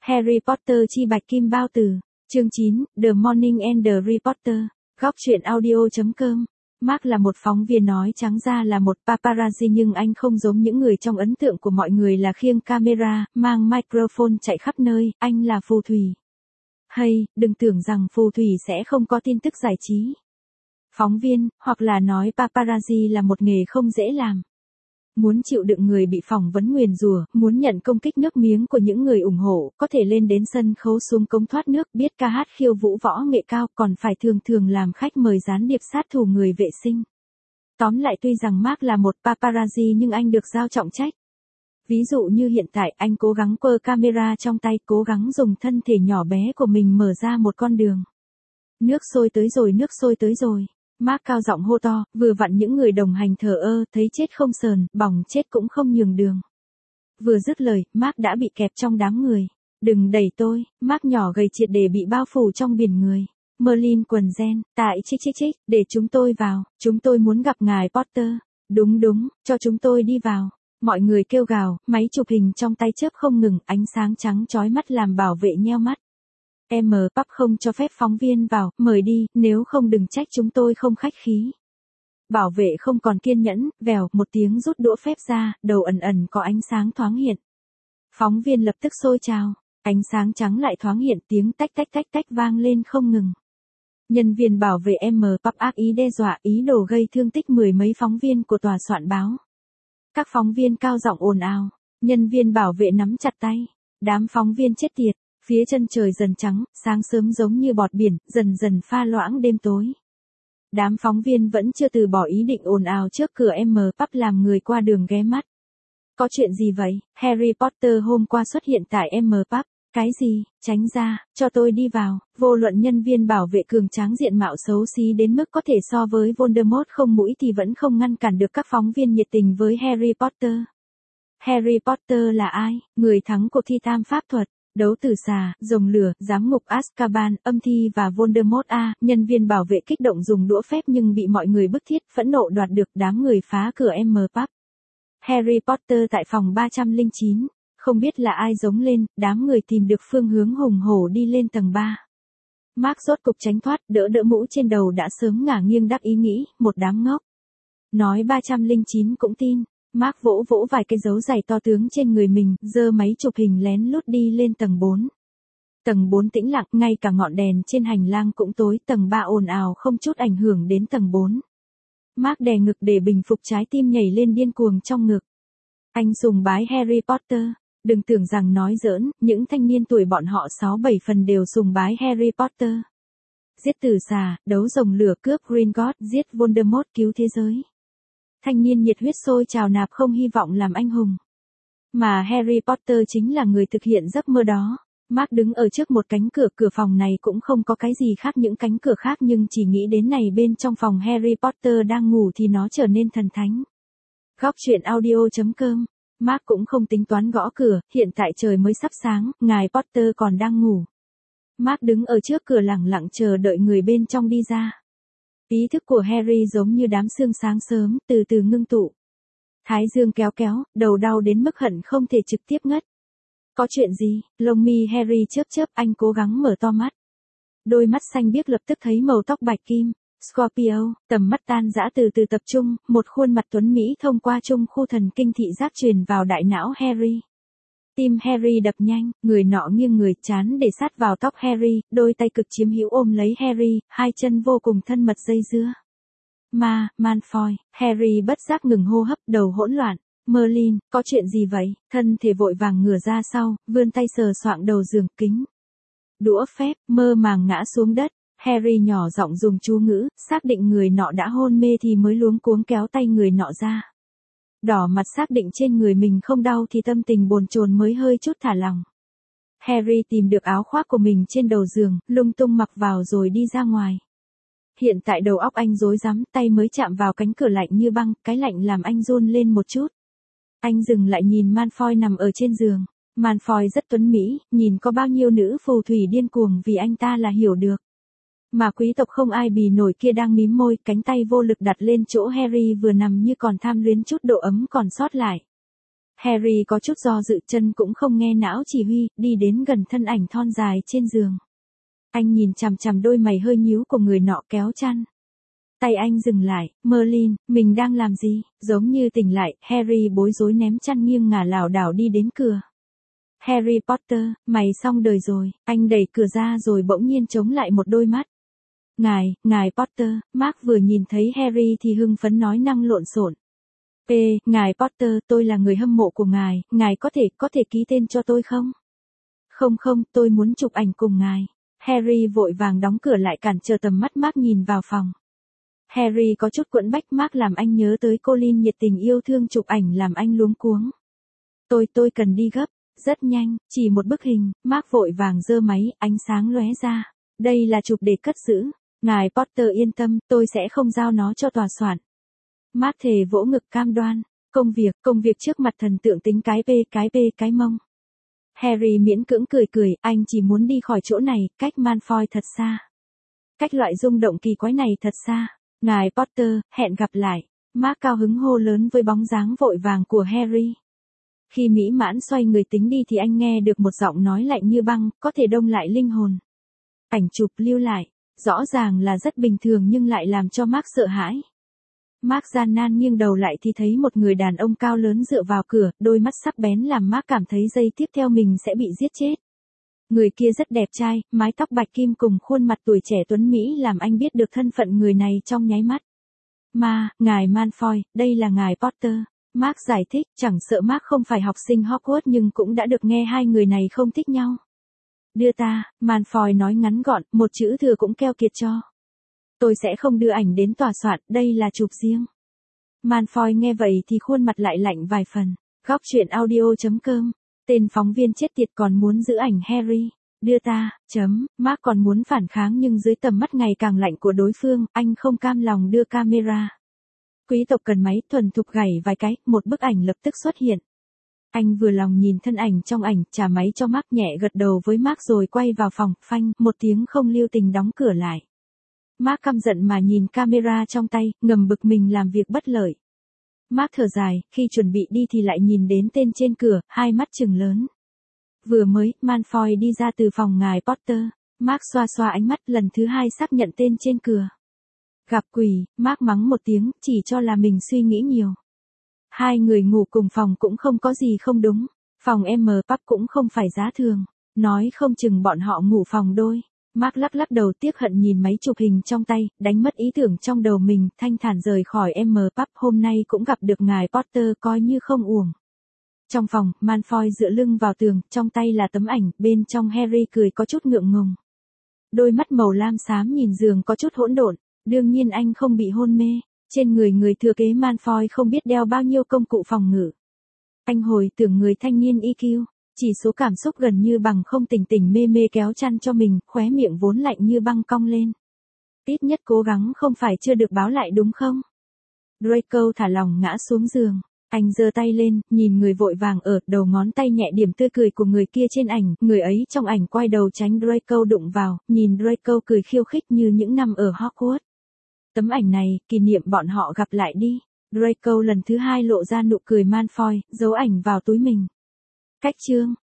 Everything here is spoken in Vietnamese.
Harry Potter chi bạch kim bao tử. Chương 9, The Morning and the Reporter. Góc truyện audio.com. Mark là một phóng viên, nói trắng ra là một paparazzi, nhưng anh không giống những người trong ấn tượng của mọi người là khiêng camera, mang microphone chạy khắp nơi, anh là phù thủy. Hay, đừng tưởng rằng phù thủy sẽ không có tin tức giải trí. Phóng viên, hoặc là nói paparazzi là một nghề không dễ làm. Muốn chịu đựng người bị phỏng vấn nguyền rủa, muốn nhận công kích nước miếng của những người ủng hộ, có thể lên đến sân khấu xuống cống thoát nước, biết ca hát khiêu vũ võ nghệ cao, còn phải thường thường làm khách mời gián điệp sát thủ người vệ sinh. Tóm lại, tuy rằng Mark là một paparazzi nhưng anh được giao trọng trách. Ví dụ như hiện tại, anh cố gắng quơ camera trong tay, cố gắng dùng thân thể nhỏ bé của mình mở ra một con đường. Nước sôi tới rồi, nước sôi tới rồi. Mark cao giọng hô to, vừa vặn những người đồng hành thờ ơ, thấy chết không sờn, bỏng chết cũng không nhường đường. Vừa dứt lời, Mark đã bị kẹp trong đám người. Đừng đẩy tôi. Mark nhỏ gầy triệt để bị bao phủ trong biển người. Merlin quần gen, tại chích, để chúng tôi vào, chúng tôi muốn gặp ngài Potter. Đúng, cho chúng tôi đi vào. Mọi người kêu gào, máy chụp hình trong tay chớp không ngừng, ánh sáng trắng chói mắt làm bảo vệ nheo mắt. Pub không cho phép phóng viên vào, mời đi, nếu không đừng trách chúng tôi không khách khí. Bảo vệ không còn kiên nhẫn, vèo, một tiếng rút đũa phép ra, đầu ẩn có ánh sáng thoáng hiện. Phóng viên lập tức xôi trào, ánh sáng trắng lại thoáng hiện, tiếng tách vang lên không ngừng. Nhân viên bảo vệ Pub ác ý đe dọa, ý đồ gây thương tích mười mấy phóng viên của tòa soạn báo. Các phóng viên cao giọng ồn ào, nhân viên bảo vệ nắm chặt tay, đám phóng viên chết tiệt. Phía chân trời dần trắng, sáng sớm giống như bọt biển, dần pha loãng đêm tối. Đám phóng viên vẫn chưa từ bỏ ý định ồn ào trước cửa Pub, làm người qua đường ghé mắt. Có chuyện gì vậy? Harry Potter hôm qua xuất hiện tại Pub. Cái gì? Tránh ra, cho tôi đi vào. Vô luận nhân viên bảo vệ cường tráng diện mạo xấu xí đến mức có thể so với Voldemort không mũi thì vẫn không ngăn cản được các phóng viên nhiệt tình với Harry Potter. Harry Potter là ai? Người thắng cuộc thi tam pháp thuật. Đấu tử xà, rồng lửa, giám ngục Azkaban, âm thi và Voldemort nhân viên bảo vệ kích động dùng đũa phép nhưng bị mọi người bức thiết, phẫn nộ đoạt được, đám người phá cửa Pub. Harry Potter tại phòng 309, không biết là ai giống lên, đám người tìm được phương hướng hùng hổ đi lên tầng 3. Mark rốt cục tránh thoát, đỡ mũ trên đầu đã sớm ngả nghiêng đắc ý nghĩ, một đám ngốc. Nói 309 cũng tin. Mark vỗ vài cái dấu giày to tướng trên người mình, giơ máy chụp hình lén lút đi lên tầng 4. Tầng 4 tĩnh lặng, ngay cả ngọn đèn trên hành lang cũng tối, tầng 3 ồn ào không chút ảnh hưởng đến tầng 4. Mark đè ngực để bình phục trái tim nhảy lên điên cuồng trong ngực. Anh sùng bái Harry Potter. Đừng tưởng rằng nói giỡn, những thanh niên tuổi bọn họ 6-7 phần đều sùng bái Harry Potter. Giết tử xà, đấu rồng lửa, cướp Gringotts, giết Voldemort, cứu thế giới. Thanh niên nhiệt huyết sôi trào nạp không hy vọng làm anh hùng. Mà Harry Potter chính là người thực hiện giấc mơ đó. Mark đứng ở trước một cánh cửa, cửa phòng này cũng không có cái gì khác những cánh cửa khác, nhưng chỉ nghĩ đến này bên trong phòng Harry Potter đang ngủ thì nó trở nên thần thánh. Góc truyện audio.com. Mark cũng không tính toán gõ cửa, hiện tại trời mới sắp sáng, ngài Potter còn đang ngủ. Mark đứng ở trước cửa lẳng lặng chờ đợi người bên trong đi ra. Ý thức của Harry giống như đám sương sáng sớm, từ từ ngưng tụ. Thái dương kéo, đầu đau đến mức hận không thể trực tiếp ngất. Có chuyện gì? Lông mi Harry chớp, anh cố gắng mở to mắt. Đôi mắt xanh biếc lập tức thấy màu tóc bạch kim. Scorpio, tầm mắt tan rã từ từ tập trung, một khuôn mặt tuấn Mỹ thông qua trung khu thần kinh thị giác truyền vào đại não Harry. Tim Harry đập nhanh, người nọ nghiêng người, trán để sát vào tóc Harry, đôi tay cực chiếm hữu ôm lấy Harry, hai chân vô cùng thân mật dây dưa. Malfoy, Harry bất giác ngừng hô hấp, đầu hỗn loạn. Merlin, có chuyện gì vậy? Thân thể vội vàng ngửa ra sau, vươn tay sờ soạng đầu giường, kính. Đũa phép, mơ màng ngã xuống đất. Harry nhỏ giọng dùng chú ngữ, xác định người nọ đã hôn mê thì mới luống cuống kéo tay người nọ ra. Đỏ mặt xác định trên người mình không đau thì tâm tình bồn chồn mới hơi chút thả lỏng. Harry tìm được áo khoác của mình trên đầu giường, lung tung mặc vào rồi đi ra ngoài. Hiện tại đầu óc anh rối rắm, tay mới chạm vào cánh cửa lạnh như băng, cái lạnh làm anh run lên một chút. Anh dừng lại nhìn Malfoy nằm ở trên giường. Malfoy rất tuấn mỹ, nhìn có bao nhiêu nữ phù thủy điên cuồng vì anh ta là hiểu được. Mà quý tộc không ai bì nổi kia đang mím môi, cánh tay vô lực đặt lên chỗ Harry vừa nằm như còn tham luyến chút độ ấm còn sót lại. Harry có chút do dự, chân cũng không nghe não chỉ huy, đi đến gần thân ảnh thon dài trên giường. Anh nhìn chằm chằm đôi mày hơi nhíu của người nọ kéo chăn. Tay anh dừng lại, Merlin, mình đang làm gì? Giống như tỉnh lại, Harry bối rối ném chăn nghiêng ngả lảo đảo đi đến cửa. Harry Potter, mày xong đời rồi, anh đẩy cửa ra rồi bỗng nhiên chống lại một đôi mắt. Ngài Potter, Mark vừa nhìn thấy Harry thì hưng phấn nói năng lộn xộn. Ngài Potter, tôi là người hâm mộ của ngài có thể ký tên cho tôi không? Không, tôi muốn chụp ảnh cùng ngài. Harry vội vàng đóng cửa lại cản trở tầm mắt Mark nhìn vào phòng. Harry có chút quẫn bách, Mark làm anh nhớ tới Colin nhiệt tình yêu thương chụp ảnh làm anh luống cuống. Tôi cần đi gấp, rất nhanh, chỉ một bức hình, Mark vội vàng giơ máy, ánh sáng lóe ra. Đây là chụp để cất giữ. Ngài Potter yên tâm, tôi sẽ không giao nó cho tòa soạn. Mark thề vỗ ngực cam đoan. Công việc trước mặt thần tượng tính cái mông. Harry miễn cưỡng cười, anh chỉ muốn đi khỏi chỗ này, cách Malfoy thật xa. Cách loại rung động kỳ quái này thật xa. Ngài Potter, hẹn gặp lại. Mark cao hứng hô lớn với bóng dáng vội vàng của Harry. Khi mỹ mãn xoay người tính đi thì anh nghe được một giọng nói lạnh như băng, có thể đông lại linh hồn. Ảnh chụp lưu lại, rõ ràng là rất bình thường nhưng lại làm cho Mark sợ hãi. Mark gian nan nghiêng đầu lại thì thấy một người đàn ông cao lớn dựa vào cửa, đôi mắt sắc bén làm Mark cảm thấy giây tiếp theo mình sẽ bị giết chết. Người kia rất đẹp trai, mái tóc bạch kim cùng khuôn mặt tuổi trẻ tuấn Mỹ làm anh biết được thân phận người này trong nháy mắt. Ngài Malfoy, đây là ngài Potter. Mark giải thích, chẳng sợ Mark không phải học sinh Hogwarts nhưng cũng đã được nghe hai người này không thích nhau. Đưa ta, Malfoy nói ngắn gọn, một chữ thừa cũng keo kiệt cho. Tôi sẽ không đưa ảnh đến tòa soạn, đây là chụp riêng. Malfoy nghe vậy thì khuôn mặt lại lạnh vài phần. Góc truyện audio.com. Tên phóng viên chết tiệt còn muốn giữ ảnh Harry. Đưa ta, Mark còn muốn phản kháng nhưng dưới tầm mắt ngày càng lạnh của đối phương, anh không cam lòng đưa camera. Quý tộc cần máy, thuần thục gảy vài cái, một bức ảnh lập tức xuất hiện. Anh vừa lòng nhìn thân ảnh trong ảnh, trả máy cho Mark, nhẹ gật đầu với Mark rồi quay vào phòng, phanh, một tiếng không lưu tình đóng cửa lại. Mark căm giận mà nhìn camera trong tay, ngầm bực mình làm việc bất lợi. Mark thở dài, khi chuẩn bị đi thì lại nhìn đến tên trên cửa, hai mắt trừng lớn. Vừa mới, Malfoy đi ra từ phòng ngài Potter. Mark xoa xoa ánh mắt, lần thứ hai xác nhận tên trên cửa. Gặp quỷ, Mark mắng một tiếng, chỉ cho là mình suy nghĩ nhiều. Hai người ngủ cùng phòng cũng không có gì không đúng. Phòng M-Pub cũng không phải giá thường. Nói không chừng bọn họ ngủ phòng đôi. Mark lắc đầu tiếc hận nhìn máy chụp hình trong tay, đánh mất ý tưởng trong đầu mình, thanh thản rời khỏi M-Pub. Hôm nay cũng gặp được ngài Potter, coi như không uổng. Trong phòng, Malfoy dựa lưng vào tường, trong tay là tấm ảnh, bên trong Harry cười có chút ngượng ngùng. Đôi mắt màu lam xám nhìn giường có chút hỗn độn, đương nhiên anh không bị hôn mê. Trên người thừa kế Malfoy không biết đeo bao nhiêu công cụ phòng ngự. Anh hồi tưởng người thanh niên EQ, chỉ số cảm xúc gần như bằng không, tỉnh mê kéo chăn cho mình, khóe miệng vốn lạnh như băng cong lên. Ít nhất cố gắng không phải chưa được báo lại đúng không? Draco thả lỏng ngã xuống giường. Anh giơ tay lên, nhìn người vội vàng ở, đầu ngón tay nhẹ điểm tươi cười của người kia trên ảnh, người ấy trong ảnh quay đầu tránh Draco đụng vào, nhìn Draco cười khiêu khích như những năm ở Hogwarts. Tấm ảnh này, kỷ niệm bọn họ gặp lại đi. Draco lần thứ hai lộ ra nụ cười Malfoy, giấu ảnh vào túi mình. Cách chương.